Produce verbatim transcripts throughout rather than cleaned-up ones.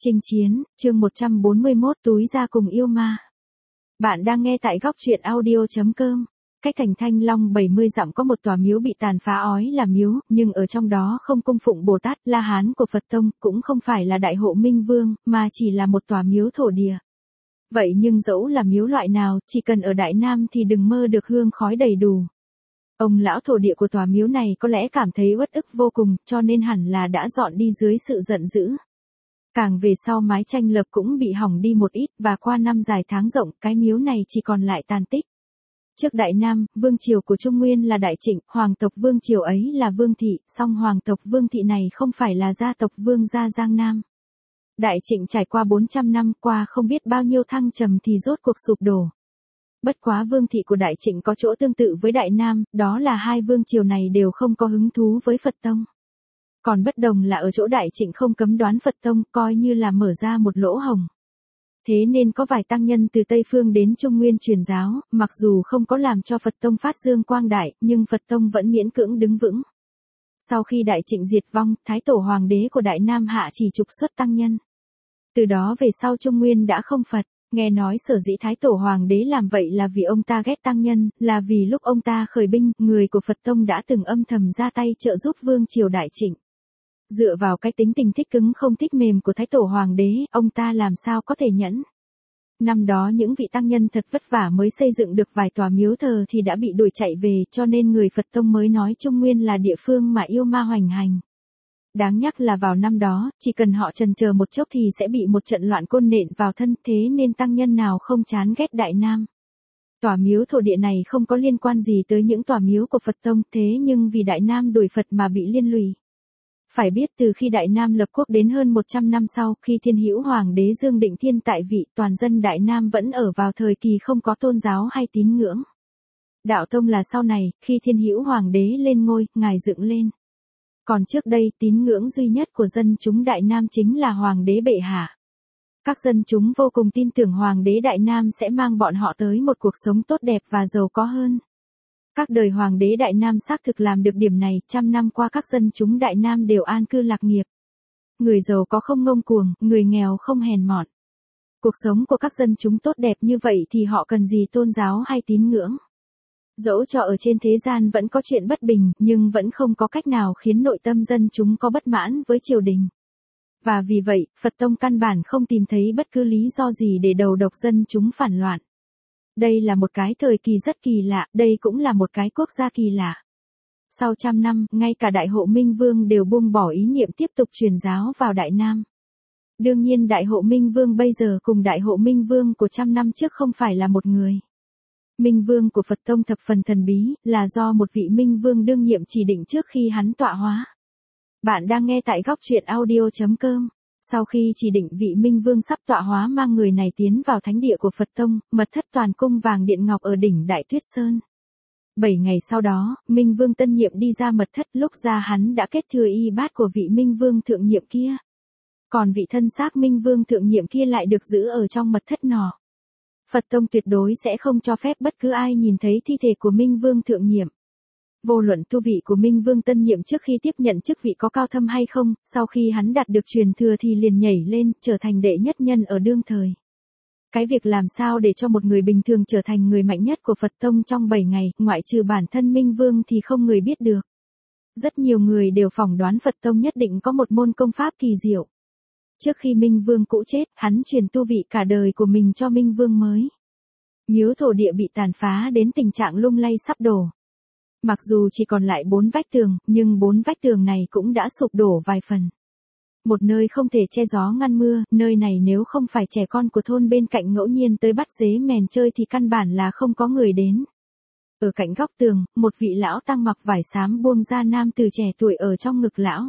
Chinh chiến, chương một trăm bốn mươi mốt túi ra cùng yêu ma. Bạn đang nghe tại góc truyện audio chấm com. Cách thành Thanh Long bảy mươi dặm có một tòa miếu bị tàn phá ói là miếu, nhưng ở trong đó không cung phụng Bồ Tát La Hán của Phật Tông, cũng không phải là Đại Hộ Minh Vương, mà chỉ là một tòa miếu thổ địa. Vậy nhưng dẫu là miếu loại nào, chỉ cần ở Đại Nam thì đừng mơ được hương khói đầy đủ. Ông lão thổ địa của tòa miếu này có lẽ cảm thấy uất ức vô cùng, cho nên hẳn là đã dọn đi dưới sự giận dữ. Càng về sau mái tranh lợp cũng bị hỏng đi một ít, và qua năm dài tháng rộng, cái miếu này chỉ còn lại tàn tích. Trước Đại Nam, vương triều của Trung Nguyên là Đại Trịnh, hoàng tộc vương triều ấy là Vương Thị, song hoàng tộc Vương Thị này không phải là gia tộc Vương gia Giang Nam. Đại Trịnh trải qua bốn trăm năm qua không biết bao nhiêu thăng trầm thì rốt cuộc sụp đổ. Bất quá Vương Thị của Đại Trịnh có chỗ tương tự với Đại Nam, đó là hai vương triều này đều không có hứng thú với Phật Tông. Còn bất đồng là ở chỗ Đại Trịnh không cấm đoán Phật Tông, coi như là mở ra một lỗ hổng. Thế nên có vài tăng nhân từ Tây Phương đến Trung Nguyên truyền giáo, mặc dù không có làm cho Phật Tông phát dương quang đại, nhưng Phật Tông vẫn miễn cưỡng đứng vững. Sau khi Đại Trịnh diệt vong, Thái Tổ Hoàng đế của Đại Nam hạ chỉ trục xuất tăng nhân. Từ đó về sau Trung Nguyên đã không Phật. Nghe nói sở dĩ Thái Tổ Hoàng đế làm vậy là vì ông ta ghét tăng nhân, là vì lúc ông ta khởi binh, người của Phật Tông đã từng âm thầm ra tay trợ giúp vương triều Đại Trịnh. Dựa vào cái tính tình thích cứng không thích mềm của Thái Tổ Hoàng đế, ông ta làm sao có thể nhẫn. Năm đó những vị tăng nhân thật vất vả mới xây dựng được vài tòa miếu thờ thì đã bị đuổi chạy về, cho nên người Phật Tông mới nói Trung Nguyên là địa phương mà yêu ma hoành hành. Đáng nhắc là vào năm đó, chỉ cần họ chần chờ một chốc thì sẽ bị một trận loạn côn nện vào thân, thế nên tăng nhân nào không chán ghét Đại Nam. Tòa miếu thổ địa này không có liên quan gì tới những tòa miếu của Phật Tông, thế nhưng vì Đại Nam đuổi Phật mà bị liên lụy. Phải biết từ khi Đại Nam lập quốc đến hơn một trăm năm sau, khi Thiên Hữu Hoàng đế Dương Định Thiên tại vị, toàn dân Đại Nam vẫn ở vào thời kỳ không có tôn giáo hay tín ngưỡng. Đạo Tông là sau này, khi Thiên Hữu Hoàng đế lên ngôi, ngài dựng lên. Còn trước đây, tín ngưỡng duy nhất của dân chúng Đại Nam chính là Hoàng đế bệ hạ. Các dân chúng vô cùng tin tưởng Hoàng đế Đại Nam sẽ mang bọn họ tới một cuộc sống tốt đẹp và giàu có hơn. Các đời Hoàng đế Đại Nam xác thực làm được điểm này, trăm năm qua các dân chúng Đại Nam đều an cư lạc nghiệp. Người giàu có không ngông cuồng, người nghèo không hèn mọn. Cuộc sống của các dân chúng tốt đẹp như vậy thì họ cần gì tôn giáo hay tín ngưỡng. Dẫu cho ở trên thế gian vẫn có chuyện bất bình, nhưng vẫn không có cách nào khiến nội tâm dân chúng có bất mãn với triều đình. Và vì vậy, Phật Tông căn bản không tìm thấy bất cứ lý do gì để đầu độc dân chúng phản loạn. Đây là một cái thời kỳ rất kỳ lạ, đây cũng là một cái quốc gia kỳ lạ. Sau trăm năm, ngay cả Đại Hộ Minh Vương đều buông bỏ ý niệm tiếp tục truyền giáo vào Đại Nam. Đương nhiên Đại Hộ Minh Vương bây giờ cùng Đại Hộ Minh Vương của trăm năm trước không phải là một người. Minh Vương của Phật Tông thập phần thần bí, là do một vị Minh Vương đương nhiệm chỉ định trước khi hắn tọa hóa. Bạn đang nghe tại góc truyện audio chấm com. Sau khi chỉ định vị Minh Vương sắp tọa hóa mang người này tiến vào thánh địa của Phật Tông, mật thất toàn cung vàng điện ngọc ở đỉnh Đại Tuyết Sơn. Bảy ngày sau đó, Minh Vương tân nhiệm đi ra mật thất, lúc ra hắn đã kết thừa y bát của vị Minh Vương thượng nhiệm kia. Còn vị thân xác Minh Vương thượng nhiệm kia lại được giữ ở trong mật thất nọ. Phật Tông tuyệt đối sẽ không cho phép bất cứ ai nhìn thấy thi thể của Minh Vương thượng nhiệm. Vô luận tu vị của Minh Vương tân nhiệm trước khi tiếp nhận chức vị có cao thâm hay không, sau khi hắn đạt được truyền thừa thì liền nhảy lên, trở thành đệ nhất nhân ở đương thời. Cái việc làm sao để cho một người bình thường trở thành người mạnh nhất của Phật Tông trong bảy ngày, ngoại trừ bản thân Minh Vương thì không người biết được. Rất nhiều người đều phỏng đoán Phật Tông nhất định có một môn công pháp kỳ diệu. Trước khi Minh Vương cũ chết, hắn truyền tu vị cả đời của mình cho Minh Vương mới. Miếu thổ địa bị tàn phá đến tình trạng lung lay sắp đổ. Mặc dù chỉ còn lại bốn vách tường, nhưng bốn vách tường này cũng đã sụp đổ vài phần. Một nơi không thể che gió ngăn mưa, nơi này nếu không phải trẻ con của thôn bên cạnh ngẫu nhiên tới bắt dế mèn chơi thì căn bản là không có người đến. Ở cạnh góc tường, một vị lão tăng mặc vải xám buông ra nam từ trẻ tuổi ở trong ngực lão.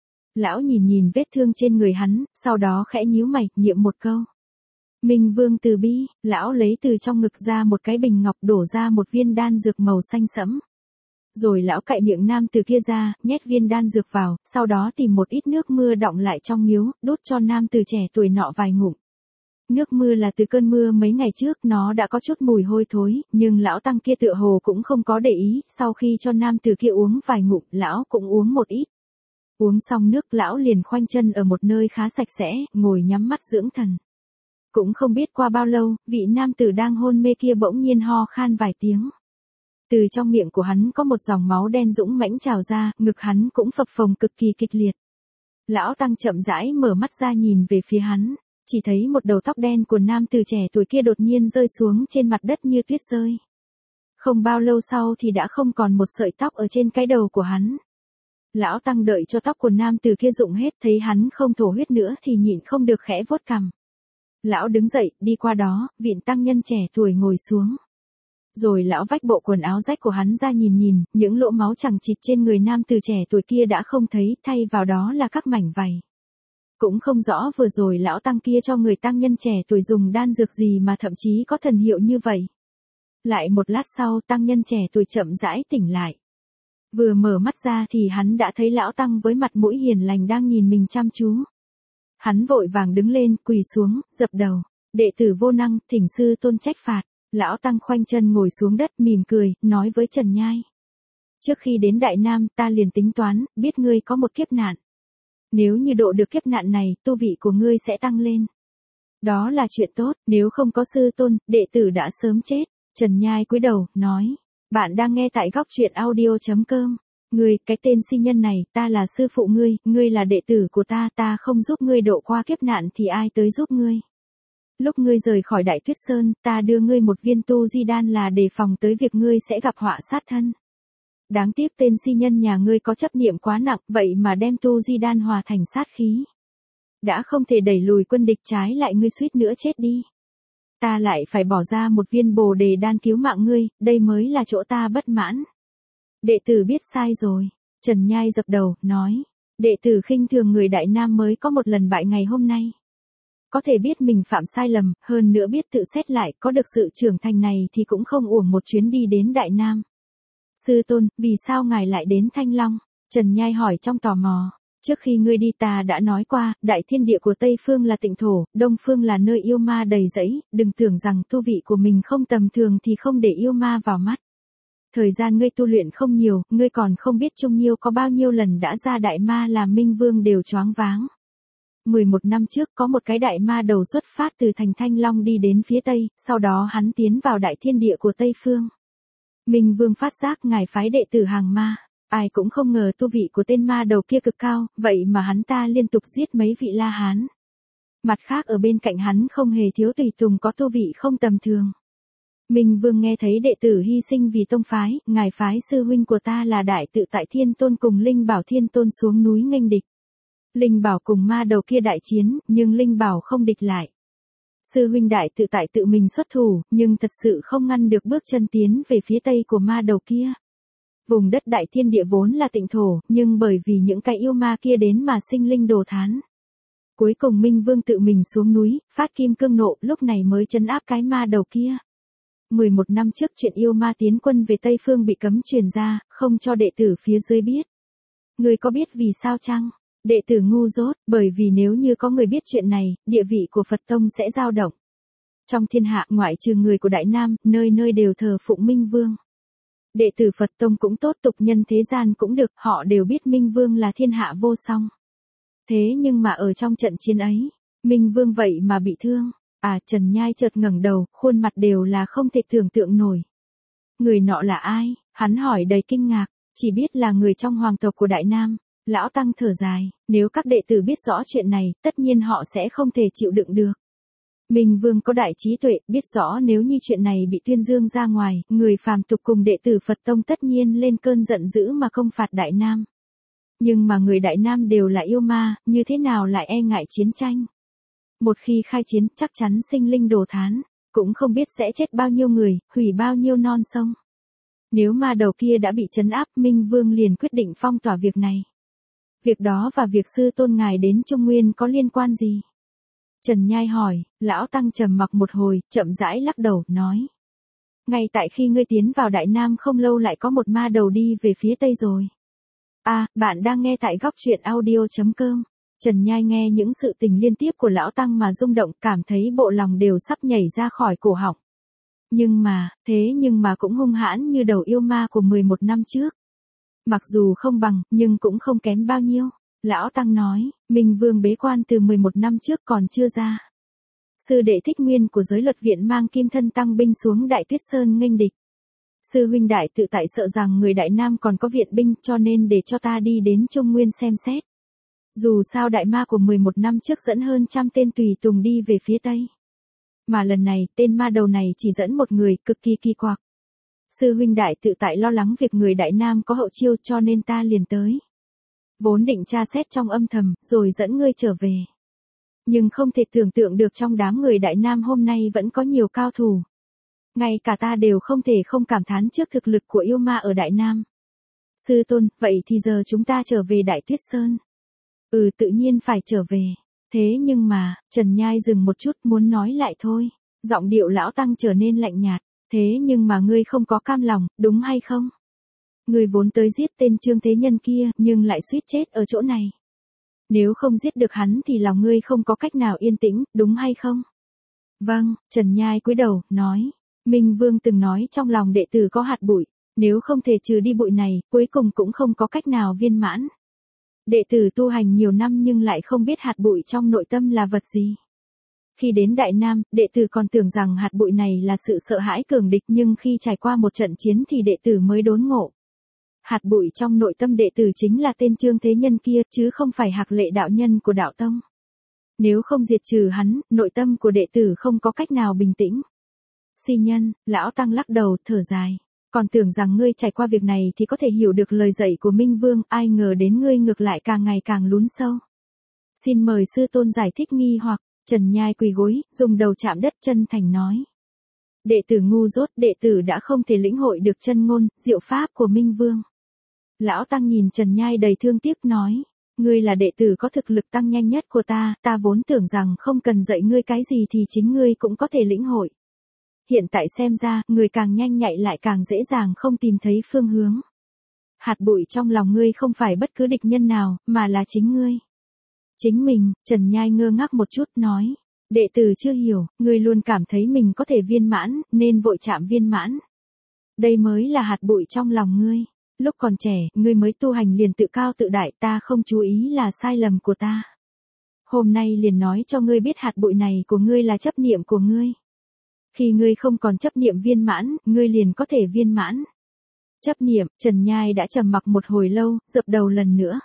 Lão nhìn nhìn vết thương trên người hắn, sau đó khẽ nhíu mày, niệm một câu. Minh Vương từ bi, lão lấy từ trong ngực ra một cái bình ngọc đổ ra một viên đan dược màu xanh sẫm. Rồi lão cạy miệng nam từ kia ra, nhét viên đan dược vào, sau đó tìm một ít nước mưa đọng lại trong miếu, đút cho nam từ trẻ tuổi nọ vài ngụm. Nước mưa là từ cơn mưa mấy ngày trước, nó đã có chút mùi hôi thối, nhưng lão tăng kia tựa hồ cũng không có để ý, sau khi cho nam từ kia uống vài ngụm, lão cũng uống một ít. Uống xong nước lão liền khoanh chân ở một nơi khá sạch sẽ, ngồi nhắm mắt dưỡng thần. Cũng không biết qua bao lâu, vị nam tử đang hôn mê kia bỗng nhiên ho khan vài tiếng. Từ trong miệng của hắn có một dòng máu đen dũng mãnh trào ra, ngực hắn cũng phập phồng cực kỳ kịch liệt. Lão Tăng chậm rãi mở mắt ra nhìn về phía hắn, chỉ thấy một đầu tóc đen của nam tử trẻ tuổi kia đột nhiên rơi xuống trên mặt đất như tuyết rơi. Không bao lâu sau thì đã không còn một sợi tóc ở trên cái đầu của hắn. Lão Tăng đợi cho tóc của nam tử kia rụng hết, thấy hắn không thổ huyết nữa thì nhịn không được khẽ vuốt cằm. Lão đứng dậy, đi qua đó, vịn tăng nhân trẻ tuổi ngồi xuống. Rồi lão vách bộ quần áo rách của hắn ra nhìn nhìn, những lỗ máu chằng chịt trên người nam tử trẻ tuổi kia đã không thấy, thay vào đó là các mảnh vảy. Cũng không rõ vừa rồi lão tăng kia cho người tăng nhân trẻ tuổi dùng đan dược gì mà thậm chí có thần hiệu như vậy. Lại một lát sau tăng nhân trẻ tuổi chậm rãi tỉnh lại. Vừa mở mắt ra thì hắn đã thấy lão tăng với mặt mũi hiền lành đang nhìn mình chăm chú. Hắn vội vàng đứng lên, quỳ xuống, dập đầu. Đệ tử vô năng, thỉnh sư tôn trách phạt. Lão tăng khoanh chân ngồi xuống đất mỉm cười, nói với Trần Nhai. Trước khi đến Đại Nam ta liền tính toán, biết ngươi có một kiếp nạn. Nếu như độ được kiếp nạn này, tu vị của ngươi sẽ tăng lên. Đó là chuyện tốt, nếu không có sư tôn, đệ tử đã sớm chết. Trần Nhai cúi đầu, nói. Bạn đang nghe tại góc truyện audio chấm com. Ngươi, cái tên si nhân này, ta là sư phụ ngươi, ngươi là đệ tử của ta, ta không giúp ngươi độ qua kiếp nạn thì ai tới giúp ngươi. Lúc ngươi rời khỏi Đại Tuyết Sơn, ta đưa ngươi một viên tu di đan là để phòng tới việc ngươi sẽ gặp họa sát thân. Đáng tiếc tên si nhân nhà ngươi có chấp niệm quá nặng, vậy mà đem tu di đan hòa thành sát khí. Đã không thể đẩy lùi quân địch, trái lại ngươi suýt nữa chết đi. Ta lại phải bỏ ra một viên bồ đề đan cứu mạng ngươi, đây mới là chỗ ta bất mãn. Đệ tử biết sai rồi. Trần Nhai dập đầu, nói. Đệ tử khinh thường người Đại Nam mới có một lần bại ngày hôm nay. Có thể biết mình phạm sai lầm, hơn nữa biết tự xét lại, có được sự trưởng thành này thì cũng không uổng một chuyến đi đến Đại Nam. Sư tôn, vì sao ngài lại đến Thanh Long? Trần Nhai hỏi trong tò mò. Trước khi ngươi đi ta đã nói qua, đại thiên địa của Tây Phương là tịnh thổ, Đông Phương là nơi yêu ma đầy rẫy, đừng tưởng rằng tu vị của mình không tầm thường thì không để yêu ma vào mắt. Thời gian ngươi tu luyện không nhiều, ngươi còn không biết Trung Nhiêu có bao nhiêu lần đã ra đại ma làm Minh Vương đều choáng váng. mười một năm trước có một cái đại ma đầu xuất phát từ thành Thanh Long đi đến phía Tây, sau đó hắn tiến vào đại thiên địa của Tây Phương. Minh Vương phát giác ngài phái đệ tử hàng ma, ai cũng không ngờ tu vị của tên ma đầu kia cực cao, vậy mà hắn ta liên tục giết mấy vị La Hán. Mặt khác ở bên cạnh hắn không hề thiếu tùy tùng có tu vị không tầm thường. Minh Vương nghe thấy đệ tử hy sinh vì tông phái, ngài phái sư huynh của ta là Đại Tự Tại Thiên Tôn cùng Linh Bảo Thiên Tôn xuống núi nghênh địch. Linh Bảo cùng ma đầu kia đại chiến, nhưng Linh Bảo không địch lại. Sư huynh Đại Tự Tại tự mình xuất thủ, nhưng thật sự không ngăn được bước chân tiến về phía tây của ma đầu kia. Vùng đất đại thiên địa vốn là tịnh thổ, nhưng bởi vì những cái yêu ma kia đến mà sinh linh đồ thán. Cuối cùng Minh Vương tự mình xuống núi, phát kim cương nộ, lúc này mới trấn áp cái ma đầu kia. mười một năm trước chuyện yêu ma tiến quân về Tây Phương bị cấm truyền ra, không cho đệ tử phía dưới biết. Người có biết vì sao chăng? Đệ tử ngu dốt, bởi vì nếu như có người biết chuyện này, địa vị của Phật Tông sẽ dao động. Trong thiên hạ ngoại trừ người của Đại Nam, nơi nơi đều thờ phụng Minh Vương. Đệ tử Phật Tông cũng tốt, tục nhân thế gian cũng được, họ đều biết Minh Vương là thiên hạ vô song. Thế nhưng mà ở trong trận chiến ấy, Minh Vương vậy mà bị thương. À, Trần Nhai chợt ngẩng đầu, khuôn mặt đều là không thể tưởng tượng nổi. Người nọ là ai? Hắn hỏi đầy kinh ngạc, chỉ biết là người trong hoàng tộc của Đại Nam. Lão Tăng thở dài, nếu các đệ tử biết rõ chuyện này, tất nhiên họ sẽ không thể chịu đựng được. Minh Vương có đại trí tuệ, biết rõ nếu như chuyện này bị tuyên dương ra ngoài, người phàm tục cùng đệ tử Phật Tông tất nhiên lên cơn giận dữ mà công phạt Đại Nam. Nhưng mà người Đại Nam đều là yêu ma, như thế nào lại e ngại chiến tranh? Một khi khai chiến, chắc chắn sinh linh đồ thán, cũng không biết sẽ chết bao nhiêu người, hủy bao nhiêu non sông. Nếu ma đầu kia đã bị trấn áp, Minh Vương liền quyết định phong tỏa việc này. Việc đó và việc sư tôn ngài đến Trung Nguyên có liên quan gì? Trần Nhai hỏi, lão Tăng trầm mặc một hồi, chậm rãi lắc đầu, nói. Ngay tại khi ngươi tiến vào Đại Nam không lâu lại có một ma đầu đi về phía Tây rồi. À, bạn đang nghe tại góc truyện audio chấm com. Trần Nhai nghe những sự tình liên tiếp của lão Tăng mà rung động, cảm thấy bộ lòng đều sắp nhảy ra khỏi cổ họng. Nhưng mà, thế nhưng mà cũng hung hãn như đầu yêu ma của mười một năm trước. Mặc dù không bằng, nhưng cũng không kém bao nhiêu. Lão Tăng nói, Minh Vương bế quan từ mười một năm trước còn chưa ra. Sư đệ Thích Nguyên của giới luật viện mang kim thân tăng binh xuống Đại Tuyết Sơn nghênh địch. Sư huynh đại tự tại sợ rằng người Đại Nam còn có viện binh cho nên để cho ta đi đến Trung Nguyên xem xét. Dù sao đại ma của mười một năm trước dẫn hơn trăm tên tùy tùng đi về phía Tây. Mà lần này tên ma đầu này chỉ dẫn một người cực kỳ kỳ quặc. Sư huynh đại tự tại lo lắng việc người Đại Nam có hậu chiêu cho nên ta liền tới. Vốn định tra xét trong âm thầm rồi dẫn ngươi trở về. Nhưng không thể tưởng tượng được trong đám người Đại Nam hôm nay vẫn có nhiều cao thủ. Ngay cả ta đều không thể không cảm thán trước thực lực của yêu ma ở Đại Nam. Sư tôn, vậy thì giờ chúng ta trở về Đại Tuyết Sơn. Ừ, tự nhiên phải trở về. Thế nhưng mà, Trần Nhai dừng một chút muốn nói lại thôi. Giọng điệu lão tăng trở nên lạnh nhạt. Thế nhưng mà ngươi không có cam lòng, đúng hay không? Ngươi vốn tới giết tên Trương Thế Nhân kia, nhưng lại suýt chết ở chỗ này. Nếu không giết được hắn thì lòng ngươi không có cách nào yên tĩnh, đúng hay không? Vâng, Trần Nhai cúi đầu, nói. Minh Vương từng nói trong lòng đệ tử có hạt bụi, nếu không thể trừ đi bụi này, cuối cùng cũng không có cách nào viên mãn. Đệ tử tu hành nhiều năm nhưng lại không biết hạt bụi trong nội tâm là vật gì. Khi đến Đại Nam, đệ tử còn tưởng rằng hạt bụi này là sự sợ hãi cường địch nhưng khi trải qua một trận chiến thì đệ tử mới đốn ngộ. Hạt bụi trong nội tâm đệ tử chính là tên Trương Thế Nhân kia chứ không phải Hạc Lệ đạo nhân của đạo tông. Nếu không diệt trừ hắn, nội tâm của đệ tử không có cách nào bình tĩnh. Si nhân, lão tăng lắc đầu, thở dài. Còn tưởng rằng ngươi trải qua việc này thì có thể hiểu được lời dạy của Minh Vương, ai ngờ đến ngươi ngược lại càng ngày càng lún sâu. Xin mời sư tôn giải thích nghi hoặc, Trần Nhai quỳ gối, dùng đầu chạm đất chân thành nói. Đệ tử ngu dốt, đệ tử đã không thể lĩnh hội được chân ngôn, diệu pháp của Minh Vương. Lão tăng nhìn Trần Nhai đầy thương tiếc nói. Ngươi là đệ tử có thực lực tăng nhanh nhất của ta, ta vốn tưởng rằng không cần dạy ngươi cái gì thì chính ngươi cũng có thể lĩnh hội. Hiện tại xem ra, người càng nhanh nhạy lại càng dễ dàng không tìm thấy phương hướng. Hạt bụi trong lòng ngươi không phải bất cứ địch nhân nào, mà là chính ngươi. Chính mình, Trần Nhai ngơ ngác một chút nói. Đệ tử chưa hiểu, ngươi luôn cảm thấy mình có thể viên mãn, nên vội chạm viên mãn. Đây mới là hạt bụi trong lòng ngươi. Lúc còn trẻ, ngươi mới tu hành liền tự cao tự đại, ta không chú ý là sai lầm của ta. Hôm nay liền nói cho ngươi biết hạt bụi này của ngươi là chấp niệm của ngươi. Khi ngươi không còn chấp niệm viên mãn, ngươi liền có thể viên mãn. Chấp niệm, Trần Nhai đã trầm mặc một hồi lâu, dập đầu lần nữa.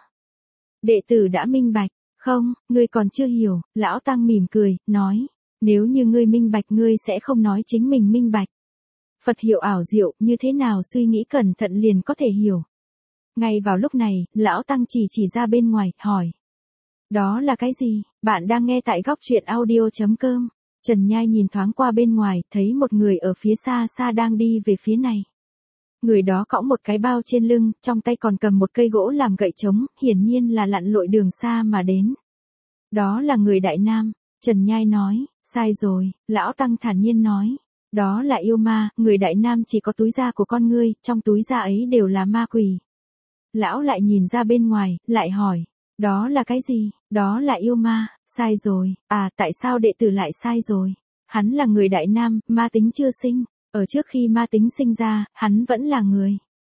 Đệ tử đã minh bạch, không, ngươi còn chưa hiểu, lão tăng mỉm cười, nói. Nếu như ngươi minh bạch ngươi sẽ không nói chính mình minh bạch. Phật hiệu ảo diệu, như thế nào suy nghĩ cẩn thận liền có thể hiểu. Ngay vào lúc này, lão tăng chỉ chỉ ra bên ngoài, hỏi. Đó là cái gì? Bạn đang nghe tại góc truyện audio chấm com. Trần Nhai nhìn thoáng qua bên ngoài, thấy một người ở phía xa xa đang đi về phía này. Người đó cõng một cái bao trên lưng, trong tay còn cầm một cây gỗ làm gậy trống, hiển nhiên là lặn lội đường xa mà đến. Đó là người Đại Nam, Trần Nhai nói, sai rồi, lão tăng thản nhiên nói. Đó là yêu ma, người Đại Nam chỉ có túi da của con ngươi, trong túi da ấy đều là ma quỷ. Lão lại nhìn ra bên ngoài, lại hỏi. Đó là cái gì? Đó là yêu ma, sai rồi, à tại sao đệ tử lại sai rồi? Hắn là người Đại Nam, ma tính chưa sinh, ở trước khi ma tính sinh ra, hắn vẫn là người.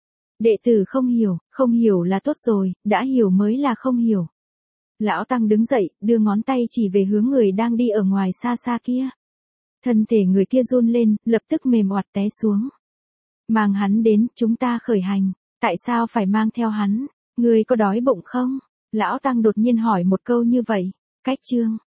Đệ tử không hiểu, không hiểu là tốt rồi, đã hiểu mới là không hiểu. Lão Tăng đứng dậy, đưa ngón tay chỉ về hướng người đang đi ở ngoài xa xa kia. Thân thể người kia run lên, lập tức mềm oặt té xuống. Mang hắn đến, chúng ta khởi hành. Tại sao phải mang theo hắn? Người có đói bụng không? Lão Tăng đột nhiên hỏi một câu như vậy. Cách chương.